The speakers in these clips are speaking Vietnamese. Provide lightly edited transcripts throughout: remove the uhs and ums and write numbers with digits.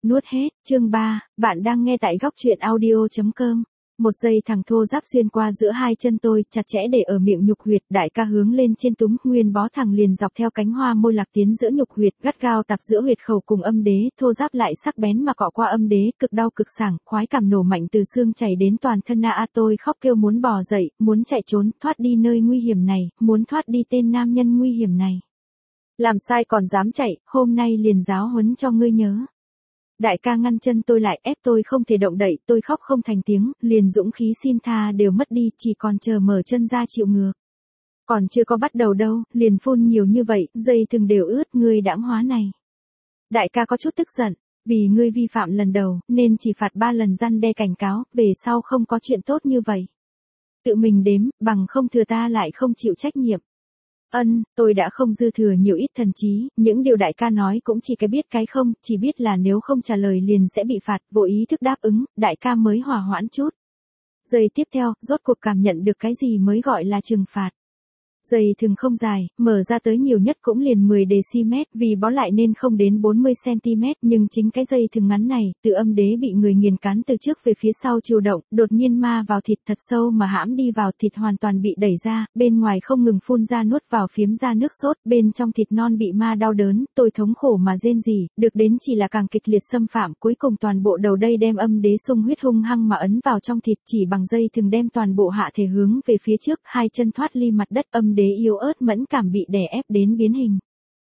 Nuốt hết, chương 3, bạn đang nghe tại góc truyện audio.com. Một dây thẳng thô ráp xuyên qua giữa hai chân tôi, chặt chẽ để ở miệng nhục huyệt, đại ca hướng lên trên túm, nguyên bó thẳng liền dọc theo cánh hoa môi lạc tiến giữa nhục huyệt, gắt gao tập giữa huyệt khẩu cùng âm đế, thô ráp lại sắc bén mà cọ qua âm đế, cực đau cực sảng, khoái cảm nổ mạnh từ xương chảy đến toàn thân tôi khóc kêu muốn bò dậy, muốn chạy trốn, thoát đi nơi nguy hiểm này, muốn thoát đi tên nam nhân nguy hiểm này. Làm sai còn dám chạy, hôm nay liền giáo huấn cho ngươi nhớ. Đại ca ngăn chân tôi lại, ép tôi không thể động đậy, tôi khóc không thành tiếng, liền dũng khí xin tha đều mất đi, chỉ còn chờ mở chân ra chịu ngược. Còn chưa có bắt đầu đâu, liền phun nhiều như vậy, dây thừng đều ướt, ngươi đãng hóa này. Đại ca có chút tức giận, vì ngươi vi phạm lần đầu, nên chỉ phạt 3 lần răn đe cảnh cáo, về sau không có chuyện tốt như vậy. Tự mình đếm, bằng không thừa ta lại không chịu trách nhiệm. Tôi đã không dư thừa nhiều ít thần trí, những điều đại ca nói cũng chỉ cái biết cái không, chỉ biết là nếu không trả lời liền sẽ bị phạt, vô ý thức đáp ứng, đại ca mới hòa hoãn chút. Giây tiếp theo, rốt cuộc cảm nhận được cái gì mới gọi là trừng phạt. Dây thừng không dài, mở ra tới nhiều nhất cũng liền 10 dm, vì bó lại nên không đến 40 cm, nhưng chính cái dây thừng ngắn này, từ âm đế bị người nghiền cán từ trước về phía sau chiều động, đột nhiên ma vào thịt thật sâu mà hãm đi vào, thịt hoàn toàn bị đẩy ra, bên ngoài không ngừng phun ra nuốt vào phiếm ra nước sốt, bên trong thịt non bị ma đau đớn, tôi thống khổ mà rên rỉ, được đến chỉ là càng kịch liệt xâm phạm, cuối cùng toàn bộ đầu đây đem âm đế xung huyết hung hăng mà ấn vào trong thịt, chỉ bằng dây thừng đem toàn bộ hạ thể hướng về phía trước, hai chân thoát ly mặt đất, âm đế yếu ớt mẫn cảm bị đè ép đến biến hình.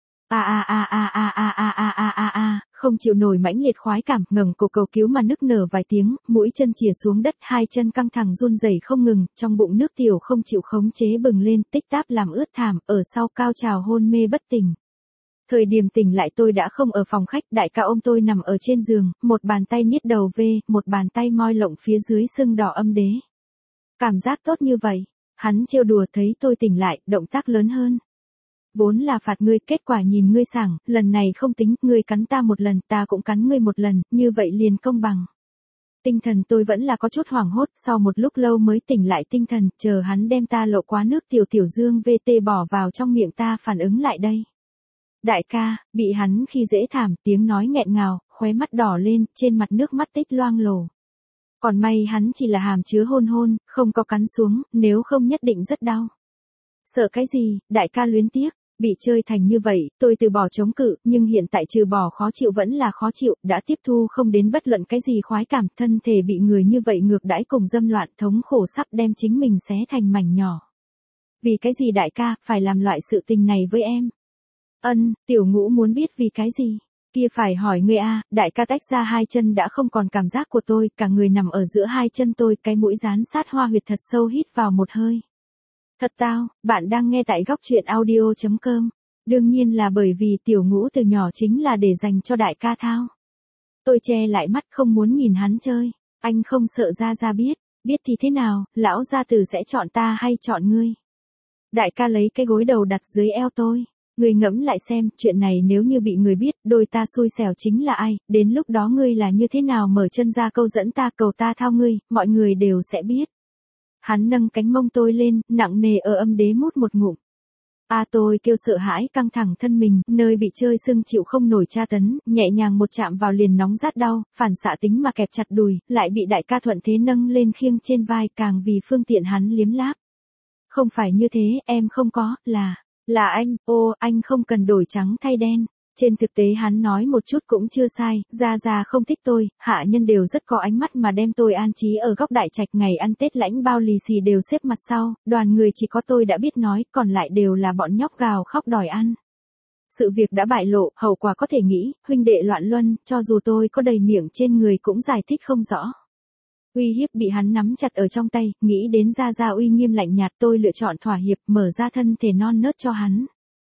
Không chịu nổi mãnh liệt khoái cảm, ngẩng cổ cầu cứu mà nức nở vài tiếng, mũi chân chìa xuống đất, hai chân căng thẳng run rẩy không ngừng, trong bụng nước tiểu không chịu khống chế bừng lên, tích táp làm ướt thảm, ở sau cao trào hôn mê bất tỉnh. Thời điểm tỉnh lại tôi đã không ở phòng khách, đại ca ôm tôi nằm ở trên giường, một bàn tay niết đầu về, một bàn tay moi lộng phía dưới sưng đỏ âm đế. Cảm giác tốt như vậy. Hắn trêu đùa, thấy tôi tỉnh lại, động tác lớn hơn. Vốn là phạt ngươi, kết quả nhìn ngươi sảng, lần này không tính, ngươi cắn ta một lần, ta cũng cắn ngươi một lần, như vậy liền công bằng. Tinh thần tôi vẫn là có chút hoảng hốt, sau một lúc lâu mới tỉnh lại tinh thần, chờ hắn đem ta lộ quá nước tiểu tiểu dương VT bỏ vào trong miệng ta phản ứng lại đây. Đại ca, bị hắn khi dễ thảm, tiếng nói nghẹn ngào, khóe mắt đỏ lên, trên mặt nước mắt tích loang lổ. Còn may hắn chỉ là hàm chứa hôn hôn, không có cắn xuống, nếu không nhất định rất đau. Sợ cái gì, đại ca luyến tiếc, bị chơi thành như vậy, tôi từ bỏ chống cự, nhưng hiện tại trừ bỏ khó chịu vẫn là khó chịu, đã tiếp thu không đến bất luận cái gì khoái cảm, thân thể bị người như vậy ngược đãi cùng dâm loạn, thống khổ sắp đem chính mình xé thành mảnh nhỏ. Vì cái gì đại ca, phải làm loại sự tình này với em? Tiểu Ngũ muốn biết vì cái gì? Kia phải hỏi ngươi a, đại ca tách ra hai chân đã không còn cảm giác của tôi, cả người nằm ở giữa hai chân tôi, cái mũi dán sát hoa huyệt thật sâu, hít vào một hơi. Thật tao, bạn đang nghe tại góc truyện audio.com. Đương nhiên là bởi vì Tiểu Ngũ từ nhỏ chính là để dành cho đại ca thao. Tôi che lại mắt không muốn nhìn hắn chơi, anh không sợ Gia biết thì thế nào, lão gia tử sẽ chọn ta hay chọn ngươi? Đại ca lấy cái gối đầu đặt dưới eo tôi. Ngươi ngẫm lại xem, chuyện này nếu như bị người biết, đôi ta xui xẻo chính là ai, đến lúc đó ngươi là như thế nào mở chân ra câu dẫn ta, cầu ta thao ngươi, mọi người đều sẽ biết. Hắn nâng cánh mông tôi lên, nặng nề ở âm đế mút một ngụm. Tôi kêu sợ hãi căng thẳng thân mình, nơi bị chơi sưng chịu không nổi tra tấn, nhẹ nhàng một chạm vào liền nóng rát đau, phản xạ tính mà kẹp chặt đùi, lại bị đại ca thuận thế nâng lên khiêng trên vai, càng vì phương tiện hắn liếm láp. Không phải như thế, em không có, là anh, anh không cần đổi trắng thay đen. Trên thực tế hắn nói một chút cũng chưa sai, Gia không thích tôi, hạ nhân đều rất có ánh mắt mà đem tôi an trí ở góc đại trạch, ngày ăn Tết lãnh bao lì xì đều xếp mặt sau, đoàn người chỉ có tôi đã biết nói, còn lại đều là bọn nhóc gào khóc đòi ăn. Sự việc đã bại lộ, hậu quả có thể nghĩ, huynh đệ loạn luân, cho dù tôi có đầy miệng trên người cũng giải thích không rõ. Uy hiếp bị hắn nắm chặt ở trong tay, nghĩ đến Gia uy nghiêm lạnh nhạt, tôi lựa chọn thỏa hiệp, mở ra thân thể non nớt cho hắn.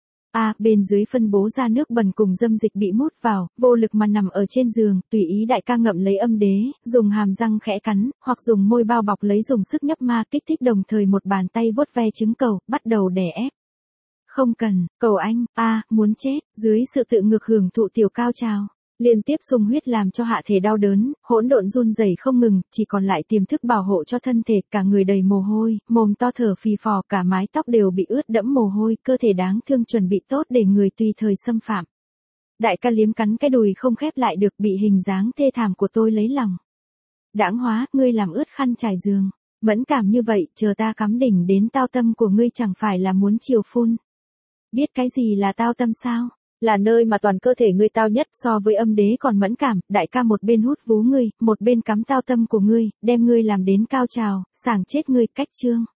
Bên dưới phân bố ra nước bẩn cùng dâm dịch bị mút vào, vô lực mà nằm ở trên giường, tùy ý đại ca ngậm lấy âm đế, dùng hàm răng khẽ cắn, hoặc dùng môi bao bọc lấy, dùng sức nhấp ma kích thích, đồng thời một bàn tay vuốt ve trứng cầu, bắt đầu đè ép. Không cần, cầu anh, muốn chết, dưới sự tự ngược hưởng thụ tiểu cao trào. Liên tiếp xung huyết làm cho hạ thể đau đớn, hỗn độn run rẩy không ngừng, chỉ còn lại tiềm thức bảo hộ cho thân thể, cả người đầy mồ hôi, mồm to thở phì phò, cả mái tóc đều bị ướt đẫm mồ hôi, cơ thể đáng thương chuẩn bị tốt để người tùy thời xâm phạm. Đại ca liếm cắn cái đùi không khép lại được, bị hình dáng thê thảm của tôi lấy lòng. Đãng hóa, ngươi làm ướt khăn trải giường. Mẫn cảm như vậy, chờ ta cắm đỉnh đến tao tâm của ngươi chẳng phải là muốn chiều phun. Biết cái gì là tao tâm sao? Là nơi mà toàn cơ thể ngươi tao nhất, so với âm đế còn mẫn cảm. Đại ca một bên hút vú ngươi, một bên cắm tao tâm của ngươi, đem ngươi làm đến cao trào, sảng chết ngươi. Cách chương.